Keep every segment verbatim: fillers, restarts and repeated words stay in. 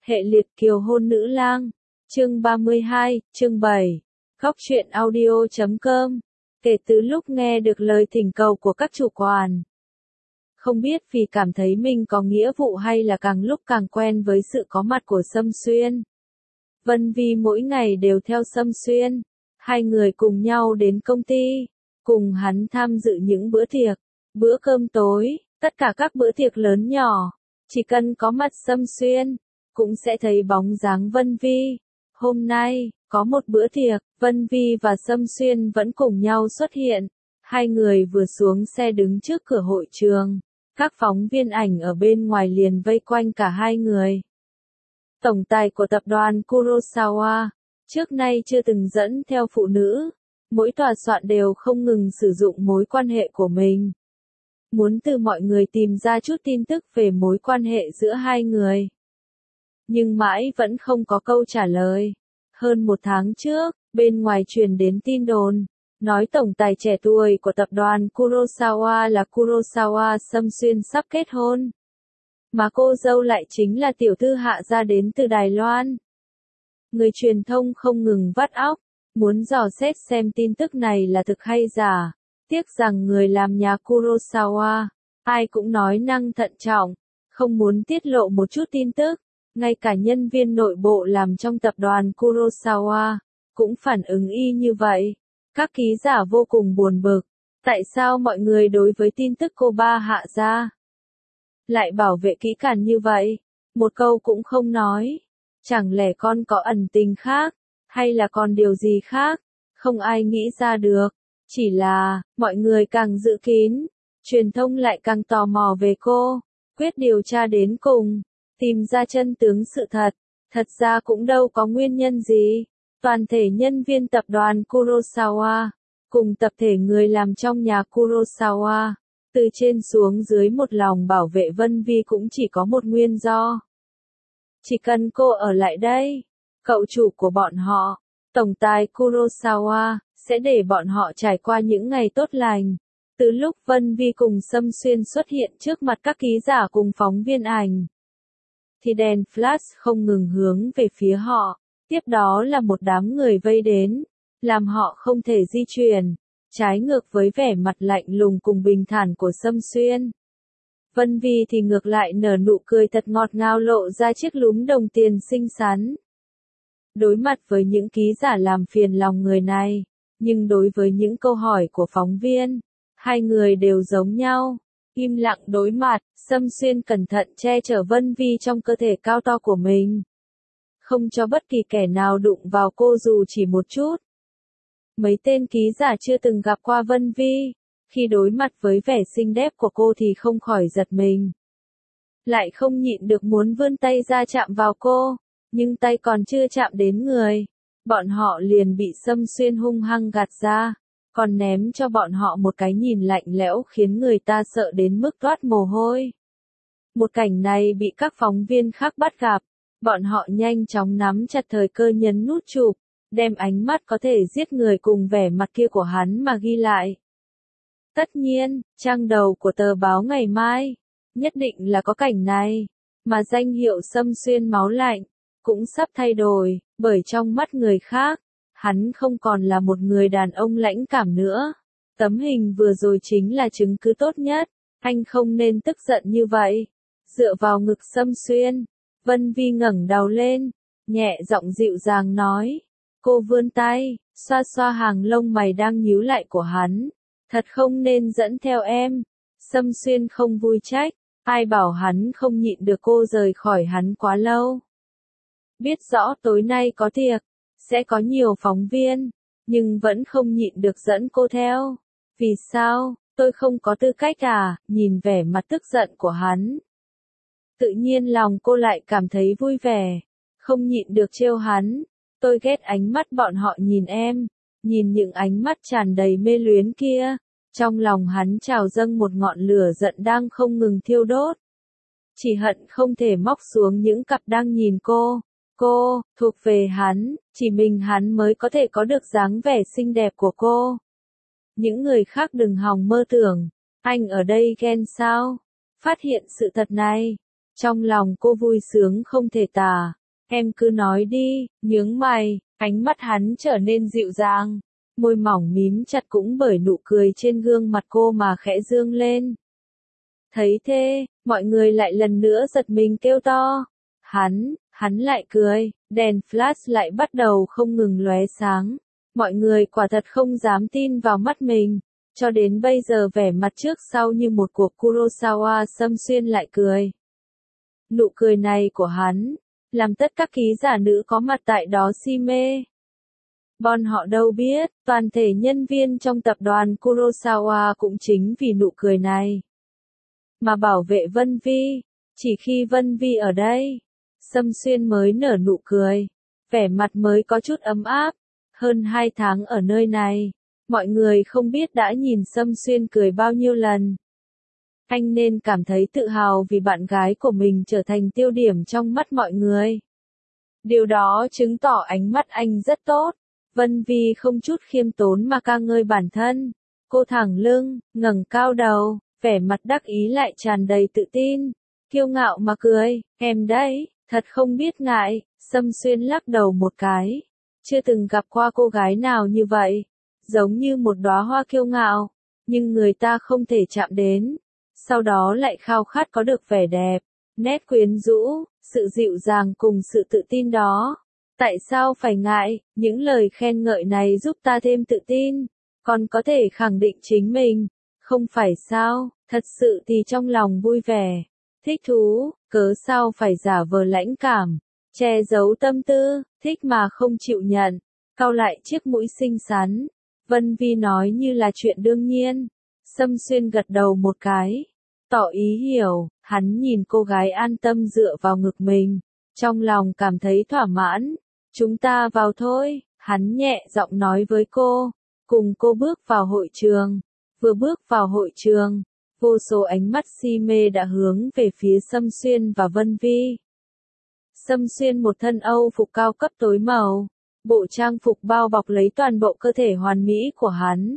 Hệ liệt kiều hôn nữ lang. Chương ba mươi hai, chương bảy. Góc truyện audio chấm com. Kể từ lúc nghe được lời thỉnh cầu của các chủ quán, không biết vì cảm thấy mình có nghĩa vụ hay là càng lúc càng quen với sự có mặt của Sâm Xuyên, Vân Vi mỗi ngày đều theo Sâm Xuyên. Hai người cùng nhau đến công ty, cùng hắn tham dự những bữa tiệc, bữa cơm tối, tất cả các bữa tiệc lớn nhỏ. Chỉ cần có mặt Sâm Xuyên, cũng sẽ thấy bóng dáng Vân Vi. Hôm nay, có một bữa tiệc, Vân Vi và Sâm Xuyên vẫn cùng nhau xuất hiện. Hai người vừa xuống xe đứng trước cửa hội trường. Các phóng viên ảnh ở bên ngoài liền vây quanh cả hai người. Tổng tài của tập đoàn Kurosawa, trước nay chưa từng dẫn theo phụ nữ. Mỗi tòa soạn đều không ngừng sử dụng mối quan hệ của mình, muốn từ mọi người tìm ra chút tin tức về mối quan hệ giữa hai người. Nhưng mãi vẫn không có câu trả lời. Hơn một tháng trước, bên ngoài truyền đến tin đồn, nói tổng tài trẻ tuổi của tập đoàn Kurosawa là Kurosawa Sâm Xuyên sắp kết hôn. Mà cô dâu lại chính là tiểu thư Hạ gia đến từ Đài Loan. Người truyền thông không ngừng vắt óc, muốn dò xét xem tin tức này là thực hay giả. Tiếc rằng người làm nhà Kurosawa, ai cũng nói năng thận trọng, không muốn tiết lộ một chút tin tức. Ngay cả nhân viên nội bộ làm trong tập đoàn Kurosawa, cũng phản ứng y như vậy. Các ký giả vô cùng buồn bực. Tại sao mọi người đối với tin tức cô ba Hạ gia lại bảo vệ kỹ càng như vậy? Một câu cũng không nói. Chẳng lẽ con có ẩn tình khác, hay là còn điều gì khác? Không ai nghĩ ra được. Chỉ là, mọi người càng giữ kín, truyền thông lại càng tò mò về cô, quyết điều tra đến cùng, tìm ra chân tướng sự thật. Thật ra cũng đâu có nguyên nhân gì. Toàn thể nhân viên tập đoàn Kurosawa, cùng tập thể người làm trong nhà Kurosawa, từ trên xuống dưới một lòng bảo vệ Vân Vi cũng chỉ có một nguyên do. Chỉ cần cô ở lại đây, cậu chủ của bọn họ, tổng tài Kurosawa, sẽ để bọn họ trải qua những ngày tốt lành. Từ lúc Vân Vi cùng Sâm Xuyên xuất hiện trước mặt các ký giả cùng phóng viên ảnh, thì đèn flash không ngừng hướng về phía họ. Tiếp đó là một đám người vây đến, làm họ không thể di chuyển, trái ngược với vẻ mặt lạnh lùng cùng bình thản của Sâm Xuyên. Vân Vi thì ngược lại nở nụ cười thật ngọt ngào, lộ ra chiếc lúm đồng tiền xinh xắn. Đối mặt với những ký giả làm phiền lòng người này, nhưng đối với những câu hỏi của phóng viên, hai người đều giống nhau, im lặng đối mặt. Sâm Xuyên cẩn thận che chở Vân Vi trong cơ thể cao to của mình, không cho bất kỳ kẻ nào đụng vào cô dù chỉ một chút. Mấy tên ký giả chưa từng gặp qua Vân Vi, khi đối mặt với vẻ xinh đẹp của cô thì không khỏi giật mình. Lại không nhịn được muốn vươn tay ra chạm vào cô, nhưng tay còn chưa chạm đến người, bọn họ liền bị Sâm Xuyên hung hăng gạt ra, còn ném cho bọn họ một cái nhìn lạnh lẽo khiến người ta sợ đến mức toát mồ hôi. Một cảnh này bị các phóng viên khác bắt gặp, bọn họ nhanh chóng nắm chặt thời cơ nhấn nút chụp, đem ánh mắt có thể giết người cùng vẻ mặt kia của hắn mà ghi lại. Tất nhiên, trang đầu của tờ báo ngày mai, nhất định là có cảnh này, mà danh hiệu Sâm Xuyên máu lạnh, cũng sắp thay đổi, bởi trong mắt người khác, hắn không còn là một người đàn ông lãnh cảm nữa. Tấm hình vừa rồi chính là chứng cứ tốt nhất, anh không nên tức giận như vậy. Dựa vào ngực Sâm Xuyên, Vân Vi ngẩng đầu lên, nhẹ giọng dịu dàng nói. Cô vươn tay, xoa xoa hàng lông mày đang nhíu lại của hắn. Thật không nên dẫn theo em. Sâm Xuyên không vui trách, ai bảo hắn không nhịn được cô rời khỏi hắn quá lâu. Biết rõ tối nay có tiệc, sẽ có nhiều phóng viên, nhưng vẫn không nhịn được dẫn cô theo. Vì sao? Tôi không có tư cách à? Nhìn vẻ mặt tức giận của hắn, tự nhiên lòng cô lại cảm thấy vui vẻ, không nhịn được trêu hắn. Tôi ghét ánh mắt bọn họ nhìn em, nhìn những ánh mắt tràn đầy mê luyến kia. Trong lòng hắn trào dâng một ngọn lửa giận đang không ngừng thiêu đốt. Chỉ hận không thể móc xuống những cặp đang nhìn cô. Cô, thuộc về hắn, chỉ mình hắn mới có thể có được dáng vẻ xinh đẹp của cô. Những người khác đừng hòng mơ tưởng, anh ở đây ghen sao? Phát hiện sự thật này, Trong lòng cô vui sướng không thể tả. Em cứ nói đi, nhướng mày, ánh mắt hắn trở nên dịu dàng. Môi mỏng mím chặt cũng bởi nụ cười trên gương mặt cô mà khẽ dương lên. Thấy thế, mọi người lại lần nữa giật mình kêu to. Hắn, hắn lại cười, đèn flash lại bắt đầu không ngừng lóe sáng. Mọi người quả thật không dám tin vào mắt mình. Cho đến bây giờ vẻ mặt trước sau như một cuộc Kurosawa Sâm Xuyên lại cười. Nụ cười này của hắn, làm tất các ký giả nữ có mặt tại đó si mê. Bọn họ đâu biết, toàn thể nhân viên trong tập đoàn Kurosawa cũng chính vì nụ cười này mà bảo vệ Vân Vi. Chỉ khi Vân Vi ở đây, Sâm Xuyên mới nở nụ cười, vẻ mặt mới có chút ấm áp. Hơn hai tháng ở nơi này, mọi người không biết đã nhìn Sâm Xuyên cười bao nhiêu lần. Anh nên cảm thấy tự hào vì bạn gái của mình trở thành tiêu điểm trong mắt mọi người. Điều đó chứng tỏ ánh mắt anh rất tốt. Vân Vi không chút khiêm tốn mà ca ngợi bản thân. Cô thẳng lưng, ngẩng cao đầu, vẻ mặt đắc ý lại tràn đầy tự tin. Kiêu ngạo mà cười, em đấy, thật không biết ngại. Sâm Xuyên lắc đầu một cái. Chưa từng gặp qua cô gái nào như vậy. Giống như một đóa hoa kiêu ngạo, nhưng người ta không thể chạm đến. Sau đó lại khao khát có được vẻ đẹp, nét quyến rũ, sự dịu dàng cùng sự tự tin đó. Tại sao phải ngại, những lời khen ngợi này giúp ta thêm tự tin, còn có thể khẳng định chính mình, không phải sao, thật sự thì trong lòng vui vẻ, thích thú, cớ sao phải giả vờ lãnh cảm, che giấu tâm tư, thích mà không chịu nhận, cau lại chiếc mũi xinh xắn. Vân Vi nói như là chuyện đương nhiên. Sâm Xuyên gật đầu một cái, tỏ ý hiểu. Hắn nhìn cô gái an tâm dựa vào ngực mình, trong lòng cảm thấy thỏa mãn. Chúng ta vào thôi, hắn nhẹ giọng nói với cô, cùng cô bước vào hội trường. Vừa bước vào hội trường, vô số ánh mắt si mê đã hướng về phía Sâm Xuyên và Vân Vi. Sâm Xuyên một thân Âu phục cao cấp tối màu, bộ trang phục bao bọc lấy toàn bộ cơ thể hoàn mỹ của hắn.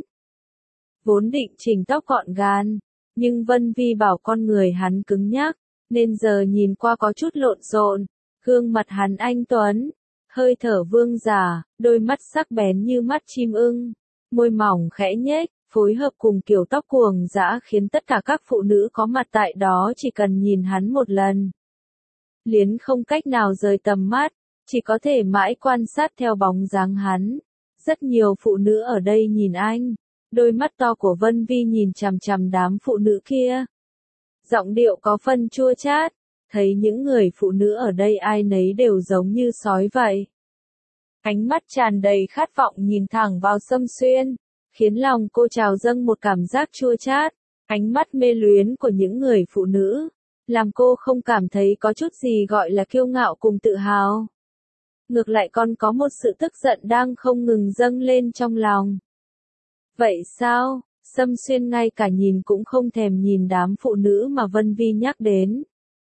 Vốn định chỉnh tóc gọn gàng, nhưng Vân Vi bảo con người hắn cứng nhắc, nên giờ nhìn qua có chút lộn xộn. Gương mặt hắn anh tuấn, hơi thở vương giả, đôi mắt sắc bén như mắt chim ưng, môi mỏng khẽ nhếch, phối hợp cùng kiểu tóc cuồng dã khiến tất cả các phụ nữ có mặt tại đó chỉ cần nhìn hắn một lần, liền không cách nào rời tầm mắt, chỉ có thể mãi quan sát theo bóng dáng hắn. Rất nhiều phụ nữ ở đây nhìn anh, đôi mắt to của Vân Vi nhìn chằm chằm đám phụ nữ kia. Giọng điệu có phần chua chát, thấy những người phụ nữ ở đây ai nấy đều giống như sói vậy. Ánh mắt tràn đầy khát vọng nhìn thẳng vào Sâm Xuyên, khiến lòng cô trào dâng một cảm giác chua chát. Ánh mắt mê luyến của những người phụ nữ, làm cô không cảm thấy có chút gì gọi là kiêu ngạo cùng tự hào. Ngược lại còn có một sự tức giận đang không ngừng dâng lên trong lòng. Vậy sao? Sâm Xuyên ngay cả nhìn cũng không thèm nhìn đám phụ nữ mà Vân Vi nhắc đến.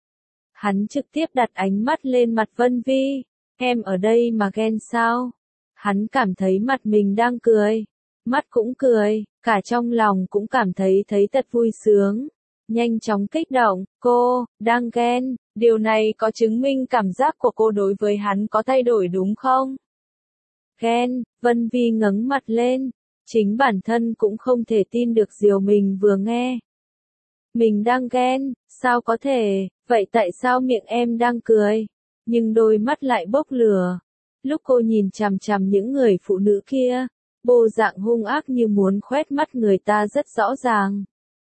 Hắn trực tiếp đặt ánh mắt lên mặt Vân Vi. Em ở đây mà ghen sao? Hắn cảm thấy mặt mình đang cười, mắt cũng cười, cả trong lòng cũng cảm thấy thấy thật vui sướng. Nhanh chóng kích động, cô, đang ghen, điều này có chứng minh cảm giác của cô đối với hắn có thay đổi đúng không? Ghen, Vân Vi ngẩng mặt lên, chính bản thân cũng không thể tin được điều mình vừa nghe. Mình đang ghen, sao có thể, vậy tại sao miệng em đang cười, nhưng đôi mắt lại bốc lửa. Lúc cô nhìn chằm chằm những người phụ nữ kia, bộ dạng hung ác như muốn khoét mắt người ta rất rõ ràng.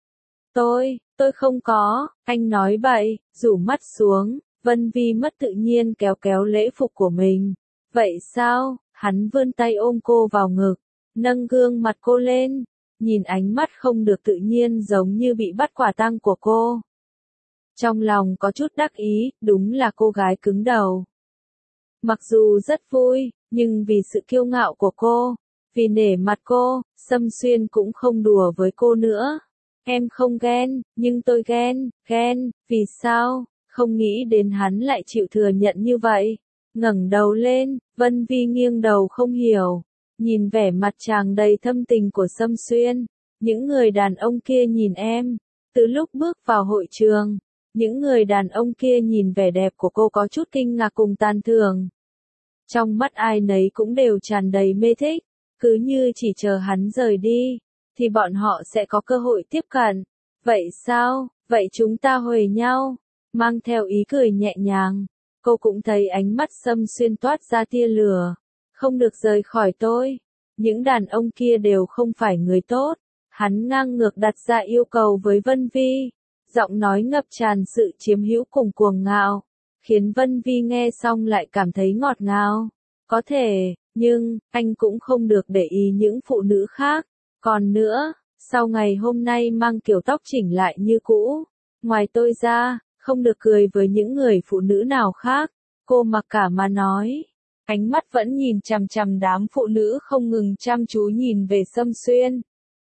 Tôi, tôi không có, anh nói bậy, rủ mắt xuống, Vân Vi mất tự nhiên kéo kéo lễ phục của mình. Vậy sao? Hắn vươn tay ôm cô vào ngực, nâng gương mặt cô lên, nhìn ánh mắt không được tự nhiên giống như bị bắt quả tang của cô. Trong lòng có chút đắc ý, đúng là cô gái cứng đầu. Mặc dù rất vui, nhưng vì sự kiêu ngạo của cô, vì nể mặt cô, Sâm Xuyên cũng không đùa với cô nữa. Em không ghen, nhưng tôi ghen, ghen, vì sao? Không nghĩ đến hắn lại chịu thừa nhận như vậy. Ngẩng đầu lên, Vân Vi nghiêng đầu không hiểu, nhìn vẻ mặt tràn đầy thâm tình của Sâm Xuyên. Những người đàn ông kia nhìn em, từ lúc bước vào hội trường, Những người đàn ông kia nhìn vẻ đẹp của cô có chút kinh ngạc cùng tán thưởng. Trong mắt ai nấy cũng đều tràn đầy mê thích, cứ như chỉ chờ hắn rời đi, thì bọn họ sẽ có cơ hội tiếp cận. Vậy sao, vậy chúng ta huề nhau, mang theo ý cười nhẹ nhàng. Cô cũng thấy ánh mắt Sâm Xuyên toát ra tia lửa. Không được rời khỏi tôi. Những đàn ông kia đều không phải người tốt. Hắn ngang ngược đặt ra yêu cầu với Vân Vi. Giọng nói ngập tràn sự chiếm hữu cùng cuồng ngạo. Khiến Vân Vi nghe xong lại cảm thấy ngọt ngào. Có thể, nhưng, anh cũng không được để ý những phụ nữ khác. Còn nữa, sau ngày hôm nay mang kiểu tóc chỉnh lại như cũ. Ngoài tôi ra, không được cười với những người phụ nữ nào khác. Cô mặc cả mà nói. Ánh mắt vẫn nhìn chằm chằm đám phụ nữ không ngừng chăm chú nhìn về Sâm Xuyên.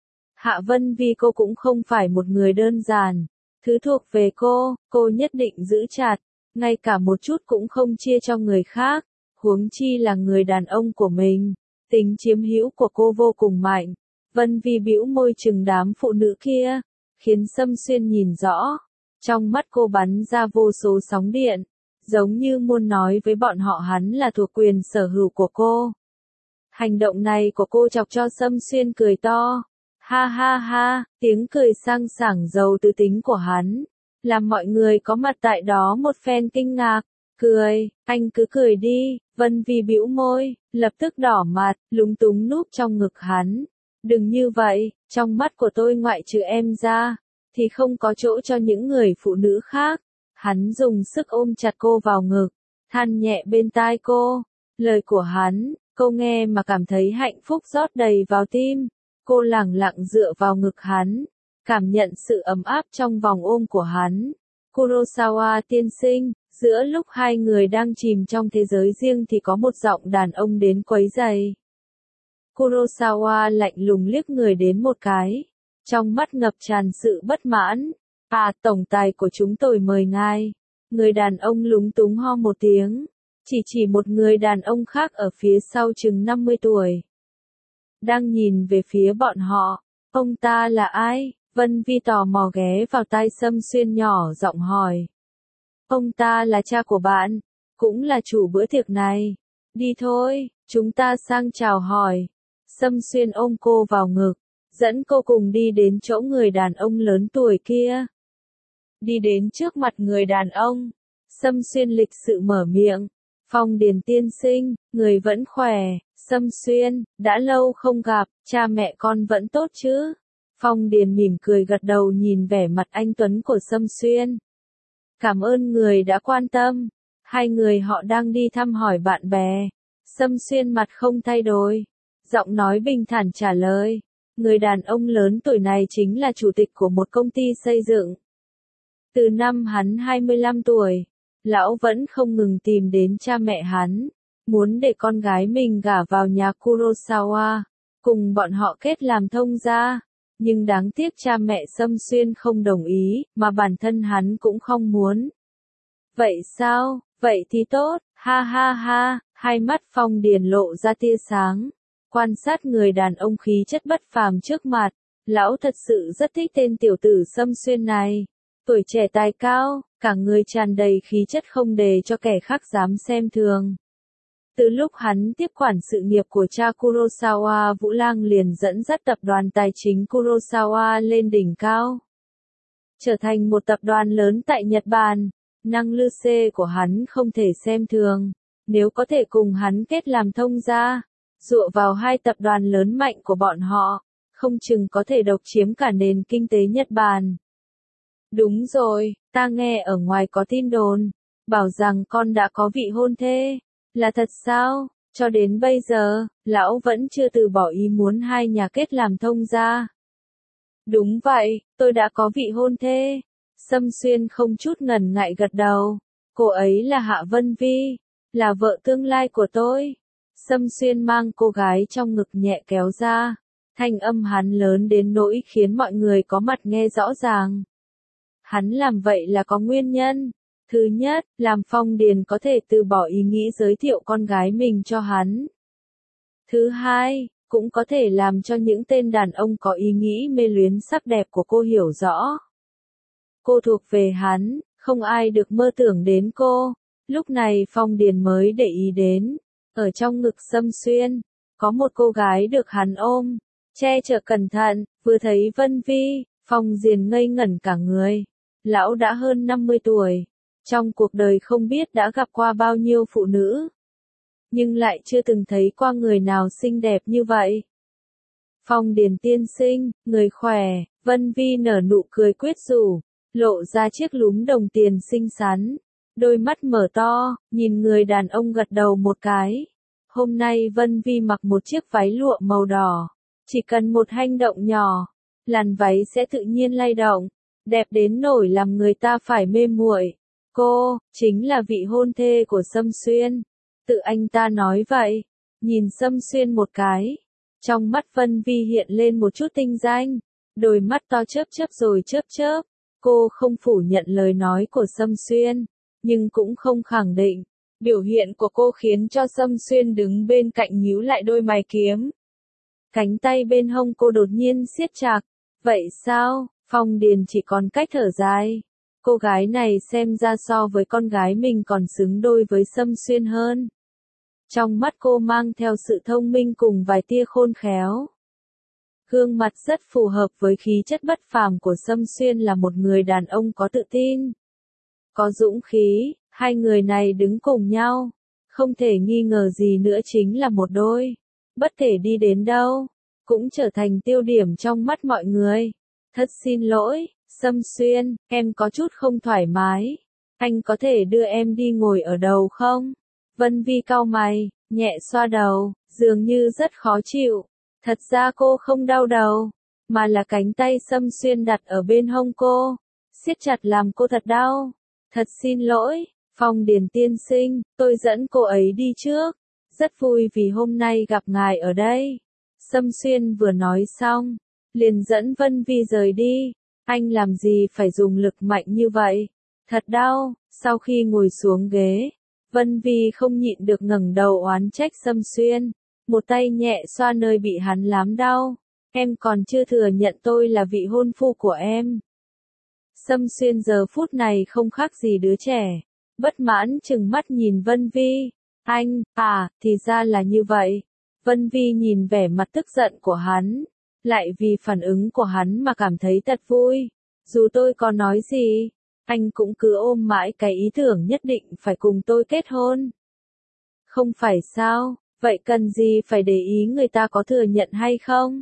Hạ Vân Vi cô cũng không phải một người đơn giản. Thứ thuộc về cô, cô nhất định giữ chặt. Ngay cả một chút cũng không chia cho người khác. Huống chi là người đàn ông của mình. Tính chiếm hữu của cô vô cùng mạnh. Vân Vi bĩu môi chừng đám phụ nữ kia. Khiến Sâm Xuyên nhìn rõ. Trong mắt cô bắn ra vô số sóng điện. Giống như muốn nói với bọn họ hắn là thuộc quyền sở hữu của cô. Hành động này của cô chọc cho Sâm Xuyên cười to. Ha ha ha, tiếng cười sang sảng giàu tư tính của hắn. Làm mọi người có mặt tại đó một phen kinh ngạc. Cười, anh cứ cười đi. Vân Vi bĩu môi, lập tức đỏ mặt, lúng túng núp trong ngực hắn. Đừng như vậy, trong mắt của tôi ngoại trừ em ra, thì không có chỗ cho những người phụ nữ khác. Hắn dùng sức ôm chặt cô vào ngực, than nhẹ bên tai cô. Lời của hắn, cô nghe mà cảm thấy hạnh phúc rót đầy vào tim. Cô lẳng lặng dựa vào ngực hắn, cảm nhận sự ấm áp trong vòng ôm của hắn. Kurosawa tiên sinh, giữa lúc hai người đang chìm trong thế giới riêng thì có một giọng đàn ông đến quấy rầy. Kurosawa lạnh lùng liếc người đến một cái, trong mắt ngập tràn sự bất mãn. À, tổng tài của chúng tôi mời ngài. Người đàn ông lúng túng ho một tiếng, chỉ chỉ một người đàn ông khác ở phía sau chừng năm mươi tuổi. Đang nhìn về phía bọn họ, ông ta là ai? Vân Vi tò mò ghé vào tai Sâm Xuyên nhỏ giọng hỏi. Ông ta là cha của bạn, cũng là chủ bữa tiệc này. Đi thôi, chúng ta sang chào hỏi. Sâm Xuyên ôm cô vào ngực, dẫn cô cùng đi đến chỗ người đàn ông lớn tuổi kia. Đi đến trước mặt người đàn ông, Sâm Xuyên lịch sự mở miệng. Phong Điền tiên sinh, người vẫn khỏe. Sâm Xuyên, đã lâu không gặp, cha mẹ con vẫn tốt chứ? Phong Điền mỉm cười gật đầu nhìn vẻ mặt anh tuấn của Sâm Xuyên. Cảm ơn người đã quan tâm. Hai người họ đang đi thăm hỏi bạn bè. Sâm Xuyên mặt không thay đổi, giọng nói bình thản trả lời. Người đàn ông lớn tuổi này chính là chủ tịch của một công ty xây dựng. Từ năm hắn hai mươi lăm tuổi, lão vẫn không ngừng tìm đến cha mẹ hắn, muốn để con gái mình gả vào nhà Kurosawa, cùng bọn họ kết làm thông gia. Nhưng đáng tiếc cha mẹ Sâm Xuyên không đồng ý, mà bản thân hắn cũng không muốn. Vậy sao, vậy thì tốt, ha ha ha, hai mắt Phong Điền lộ ra tia sáng. Quan sát người đàn ông khí chất bất phàm trước mặt, lão thật sự rất thích tên tiểu tử Sâm Xuyên này. Tuổi trẻ tài cao, cả người tràn đầy khí chất không để cho kẻ khác dám xem thường. Từ lúc hắn tiếp quản sự nghiệp của cha Kurosawa, Vũ Lang liền dẫn dắt tập đoàn tài chính Kurosawa lên đỉnh cao. Trở thành một tập đoàn lớn tại Nhật Bản, năng lực của hắn không thể xem thường. Nếu có thể cùng hắn kết làm thông gia, dựa vào hai tập đoàn lớn mạnh của bọn họ, không chừng có thể độc chiếm cả nền kinh tế Nhật Bản. Đúng rồi, ta nghe ở ngoài có tin đồn, bảo rằng con đã có vị hôn thê. Là thật sao? Cho đến bây giờ, lão vẫn chưa từ bỏ ý muốn hai nhà kết làm thông gia. Đúng vậy, tôi đã có vị hôn thê. Sâm Xuyên không chút ngần ngại gật đầu. Cô ấy là Hạ Vân Vi, là vợ tương lai của tôi. Sâm Xuyên mang cô gái trong ngực nhẹ kéo ra. Thanh âm hắn lớn đến nỗi khiến mọi người có mặt nghe rõ ràng. Hắn làm vậy là có nguyên nhân. Thứ nhất, làm Phong Điền có thể từ bỏ ý nghĩ giới thiệu con gái mình cho hắn. Thứ hai, cũng có thể làm cho những tên đàn ông có ý nghĩ mê luyến sắc đẹp của cô hiểu rõ. Cô thuộc về hắn, Không ai được mơ tưởng đến cô. Lúc này Phong Điền mới để ý đến, ở trong ngực Sâm Xuyên, có một cô gái được hắn ôm, che chở cẩn thận, vừa thấy Vân Vi, Phong Điền ngây ngẩn cả người. Lão đã hơn năm mươi tuổi, trong cuộc đời không biết đã gặp qua bao nhiêu phụ nữ, nhưng lại chưa từng thấy qua người nào xinh đẹp như vậy. Phong Điền tiên sinh, người khỏe, Vân Vi nở nụ cười quyết rủ, lộ ra chiếc lúm đồng tiền xinh xắn, đôi mắt mở to, nhìn người đàn ông gật đầu một cái. Hôm nay Vân Vi mặc một chiếc váy lụa màu đỏ, chỉ cần một hành động nhỏ, làn váy sẽ tự nhiên lay động, đẹp đến nỗi làm người ta phải mê muội. Cô, chính là vị hôn thê của Sâm Xuyên. Tự anh ta nói vậy, nhìn Sâm Xuyên một cái. Trong mắt Vân Vi hiện lên một chút tinh danh, đôi mắt to chớp chớp rồi chớp chớp. Cô không phủ nhận lời nói của Sâm Xuyên, nhưng cũng không khẳng định. Biểu hiện của cô khiến cho Sâm Xuyên đứng bên cạnh nhíu lại đôi mày kiếm. Cánh tay bên hông cô đột nhiên siết chặt. Vậy sao? Phong Điền chỉ còn cách thở dài. Cô gái này xem ra so với con gái mình còn xứng đôi với Sâm Xuyên hơn. Trong mắt cô mang theo sự thông minh cùng vài tia khôn khéo. Gương mặt rất phù hợp với khí chất bất phàm của Sâm Xuyên, là một người đàn ông có tự tin, có dũng khí. Hai người này đứng cùng nhau, không thể nghi ngờ gì nữa chính là một đôi. Bất kể đi đến đâu, cũng trở thành tiêu điểm trong mắt mọi người. Thật xin lỗi, Sâm Xuyên, em có chút không thoải mái. Anh có thể đưa em đi ngồi ở đầu không? Vân Vi cau mày, nhẹ xoa đầu, dường như rất khó chịu. Thật ra cô không đau đầu, mà là cánh tay Sâm Xuyên đặt ở bên hông cô, siết chặt làm cô thật đau. Thật xin lỗi, Phong Điền tiên sinh, tôi dẫn cô ấy đi trước. Rất vui vì hôm nay gặp ngài ở đây. Sâm Xuyên vừa nói xong, liền dẫn Vân Vi rời đi. Anh làm gì phải dùng lực mạnh như vậy? Thật đau. Sau khi ngồi xuống ghế, Vân Vi không nhịn được ngẩng đầu oán trách Sâm Xuyên. Một tay nhẹ xoa nơi bị hắn lám đau. Em còn chưa thừa nhận tôi là vị hôn phu của em. Sâm Xuyên giờ phút này không khác gì đứa trẻ. Bất mãn chừng mắt nhìn Vân Vi. Anh, à, thì ra là như vậy. Vân Vi nhìn vẻ mặt tức giận của hắn, lại vì phản ứng của hắn mà cảm thấy thật vui. Dù tôi có nói gì, anh cũng cứ ôm mãi cái ý tưởng nhất định phải cùng tôi kết hôn. Không phải sao, vậy cần gì phải để ý người ta có thừa nhận hay không?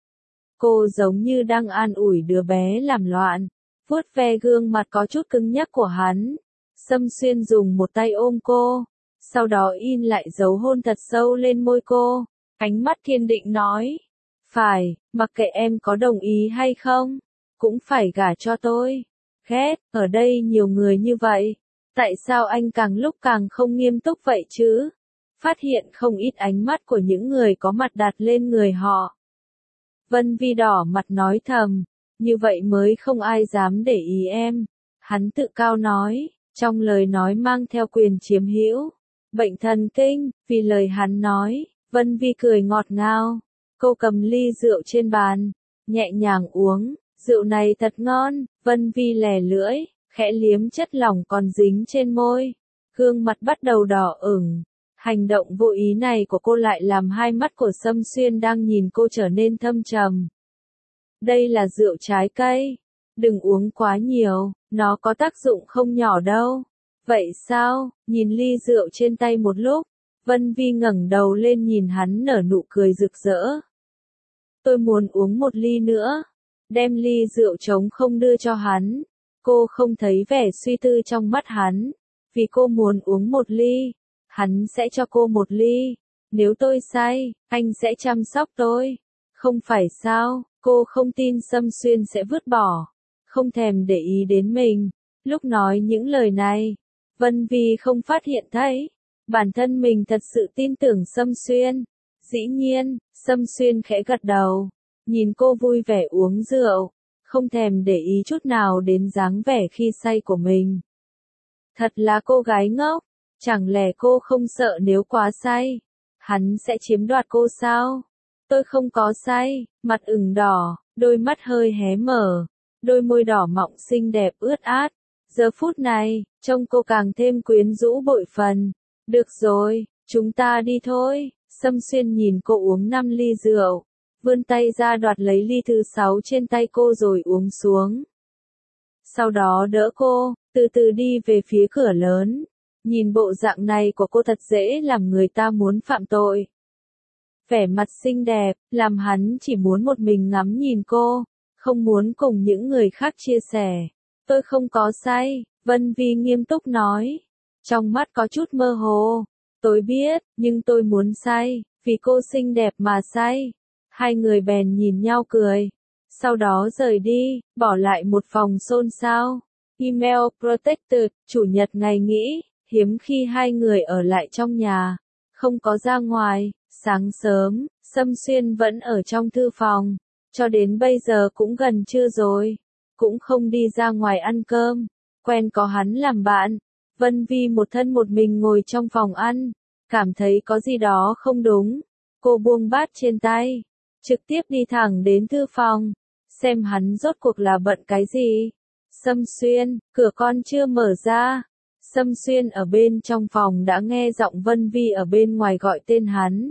Cô giống như đang an ủi đứa bé làm loạn, vuốt ve gương mặt có chút cứng nhắc của hắn. Sâm Xuyên dùng một tay ôm cô, sau đó in lại dấu hôn thật sâu lên môi cô, ánh mắt kiên định nói, phải, mặc kệ em có đồng ý hay không, cũng phải gả cho tôi. Ghét, ở đây nhiều người như vậy, tại sao anh càng lúc càng không nghiêm túc vậy chứ? Phát hiện không ít ánh mắt của những người có mặt đặt lên người họ. Vân Vi đỏ mặt nói thầm, như vậy mới không ai dám để ý em. Hắn tự cao nói, trong lời nói mang theo quyền chiếm hữu. Bệnh thần kinh, vì lời hắn nói, Vân Vi cười ngọt ngào. Cô cầm ly rượu trên bàn, nhẹ nhàng uống, rượu này thật ngon. Vân Vi lè lưỡi, khẽ liếm chất lỏng còn dính trên môi. Gương mặt bắt đầu đỏ ửng. Hành động vô ý này của cô lại làm hai mắt của Sâm Xuyên đang nhìn cô trở nên thâm trầm. Đây là rượu trái cây, đừng uống quá nhiều, nó có tác dụng không nhỏ đâu. Vậy sao? Nhìn ly rượu trên tay một lúc, Vân Vi ngẩng đầu lên nhìn hắn nở nụ cười rực rỡ. Tôi muốn uống một ly nữa. Đem ly rượu trống không đưa cho hắn. Cô không thấy vẻ suy tư trong mắt hắn. Vì cô muốn uống một ly, hắn sẽ cho cô một ly. Nếu tôi say, anh sẽ chăm sóc tôi. Không phải sao, cô không tin Sâm Xuyên sẽ vứt bỏ, không thèm để ý đến mình. Lúc nói những lời này, Vân Vi không phát hiện thấy, bản thân mình thật sự tin tưởng Sâm Xuyên. Dĩ nhiên, Sâm Xuyên khẽ gật đầu, nhìn cô vui vẻ uống rượu, không thèm để ý chút nào đến dáng vẻ khi say của mình. Thật là cô gái ngốc, chẳng lẽ cô không sợ nếu quá say, hắn sẽ chiếm đoạt cô sao? Tôi không có say, mặt ửng đỏ, đôi mắt hơi hé mở, đôi môi đỏ mọng xinh đẹp ướt át, Giờ phút này, trông cô càng thêm quyến rũ bội phần. Được rồi, chúng ta đi thôi. Sâm Xuyên nhìn cô uống năm ly rượu, vươn tay ra đoạt lấy ly thứ sáu trên tay cô rồi uống xuống. Sau đó đỡ cô, từ từ đi về phía cửa lớn. Nhìn bộ dạng này của cô thật dễ làm người ta muốn phạm tội. Vẻ mặt xinh đẹp, làm hắn chỉ muốn một mình ngắm nhìn cô, không muốn cùng những người khác chia sẻ. Tôi không có say, Vân Vi nghiêm túc nói. Trong mắt có chút mơ hồ. Tôi biết, nhưng tôi muốn say, vì cô xinh đẹp mà say. Hai người bèn nhìn nhau cười. Sau đó rời đi, bỏ lại một phòng xôn xao. Email protected, chủ nhật ngày nghỉ, hiếm khi hai người ở lại trong nhà, không có ra ngoài. Sáng sớm, Sâm Xuyên vẫn ở trong thư phòng, cho đến bây giờ cũng gần trưa rồi, cũng không đi ra ngoài ăn cơm, quen có hắn làm bạn. Vân Vi một thân một mình ngồi trong phòng ăn, cảm thấy có gì đó không đúng, cô buông bát trên tay, trực tiếp đi thẳng đến thư phòng, xem hắn rốt cuộc là bận cái gì. Sâm Xuyên, cửa con chưa mở ra. Sâm Xuyên ở bên trong phòng đã nghe giọng Vân Vi ở bên ngoài gọi tên hắn.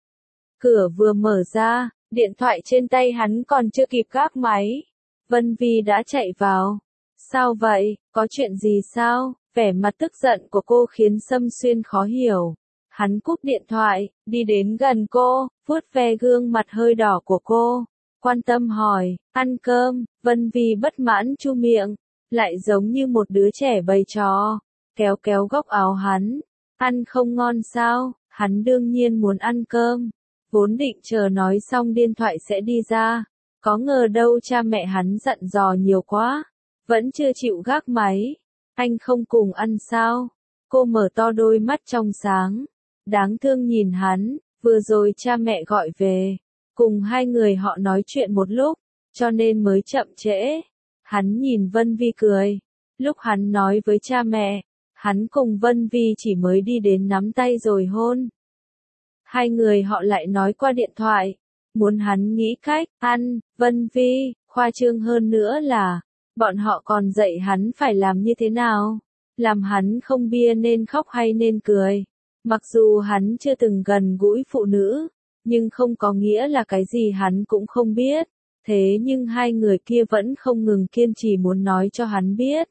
Cửa vừa mở ra, điện thoại trên tay hắn còn chưa kịp gác máy. Vân Vi đã chạy vào. Sao vậy, có chuyện gì sao? Vẻ mặt tức giận của cô khiến Sâm Xuyên khó hiểu. Hắn cúp điện thoại, đi đến gần cô, vuốt ve gương mặt hơi đỏ của cô. Quan tâm hỏi, ăn cơm. Vân Vi bất mãn chu miệng, lại giống như một đứa trẻ bày trò, kéo kéo góc áo hắn. Ăn không ngon sao? Hắn đương nhiên muốn ăn cơm. Vốn định chờ nói xong điện thoại sẽ đi ra, có ngờ đâu cha mẹ hắn dặn dò nhiều quá, vẫn chưa chịu gác máy. Anh không cùng ăn sao? Cô mở to đôi mắt trong sáng, đáng thương nhìn hắn. Vừa rồi cha mẹ gọi về, cùng hai người họ nói chuyện một lúc, cho nên mới chậm trễ. Hắn nhìn Vân Vi cười. Lúc hắn nói với cha mẹ, hắn cùng Vân Vi chỉ mới đi đến nắm tay rồi hôn. Hai người họ lại nói qua điện thoại, muốn hắn nghĩ cách ăn. Vân Vi, khoa trương hơn nữa là, bọn họ còn dạy hắn phải làm như thế nào, làm hắn không bia nên khóc hay nên cười. Mặc dù hắn chưa từng gần gũi phụ nữ, nhưng không có nghĩa là cái gì hắn cũng không biết. Thế nhưng hai người kia vẫn không ngừng kiên trì muốn nói cho hắn biết.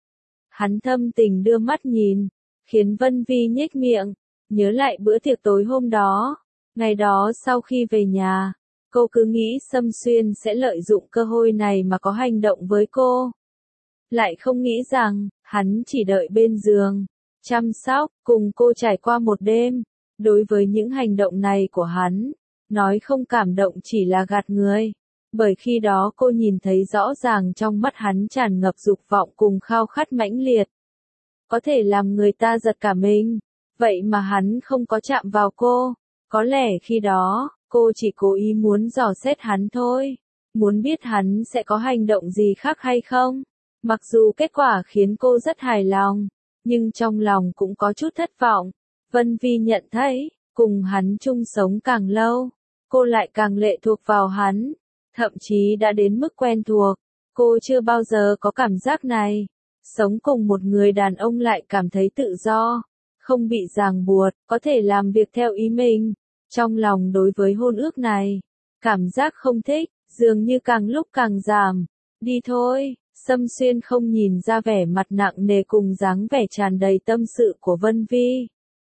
Hắn thâm tình đưa mắt nhìn, khiến Vân Vi nhếch miệng, nhớ lại bữa tiệc tối hôm đó. Ngày đó sau khi về nhà, cô cứ nghĩ Sâm Xuyên sẽ lợi dụng cơ hội này mà có hành động với cô. Lại không nghĩ rằng, hắn chỉ đợi bên giường, chăm sóc, cùng cô trải qua một đêm. Đối với những hành động này của hắn, nói không cảm động chỉ là gạt người. Bởi khi đó cô nhìn thấy rõ ràng trong mắt hắn tràn ngập dục vọng cùng khao khát mãnh liệt. Có thể làm người ta giật cả mình. Vậy mà hắn không có chạm vào cô. Có lẽ khi đó, cô chỉ cố ý muốn dò xét hắn thôi. Muốn biết hắn sẽ có hành động gì khác hay không. Mặc dù kết quả khiến cô rất hài lòng, nhưng trong lòng cũng có chút thất vọng. Vân Vi nhận thấy, cùng hắn chung sống càng lâu, cô lại càng lệ thuộc vào hắn. Thậm chí đã đến mức quen thuộc. Cô chưa bao giờ có cảm giác này. Sống cùng một người đàn ông lại cảm thấy tự do, không bị ràng buộc, có thể làm việc theo ý mình. Trong lòng đối với hôn ước này, cảm giác không thích, dường như càng lúc càng giảm. Đi thôi. Sâm Xuyên không nhìn ra vẻ mặt nặng nề cùng dáng vẻ tràn đầy tâm sự của Vân Vi.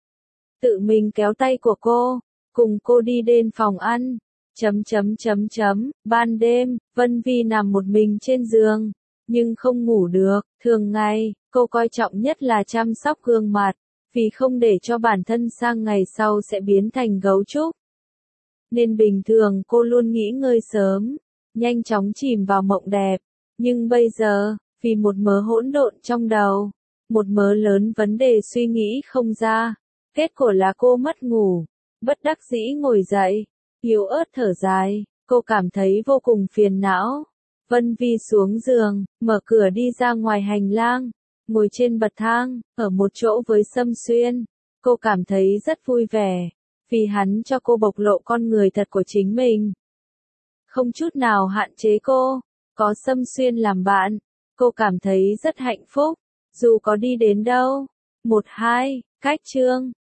Tự mình kéo tay của cô, cùng cô đi đến phòng ăn. Chấm chấm chấm chấm, ban đêm, Vân Vi nằm một mình trên giường, nhưng không ngủ được. Thường ngày, cô coi trọng nhất là chăm sóc gương mặt, vì không để cho bản thân sang ngày sau sẽ biến thành gấu trúc. Nên bình thường cô luôn nghỉ ngơi sớm, nhanh chóng chìm vào mộng đẹp. Nhưng bây giờ, vì một mớ hỗn độn trong đầu, một mớ lớn vấn đề suy nghĩ không ra, kết quả là cô mất ngủ, bất đắc dĩ ngồi dậy. Yếu ớt thở dài, cô cảm thấy vô cùng phiền não. Vân Vi xuống giường, mở cửa đi ra ngoài hành lang, ngồi trên bậc thang, ở một chỗ với Sâm Xuyên. Cô cảm thấy rất vui vẻ, vì hắn cho cô bộc lộ con người thật của chính mình. Không chút nào hạn chế cô, có Sâm Xuyên làm bạn, cô cảm thấy rất hạnh phúc. Dù có đi đến đâu. một hai, cách chương.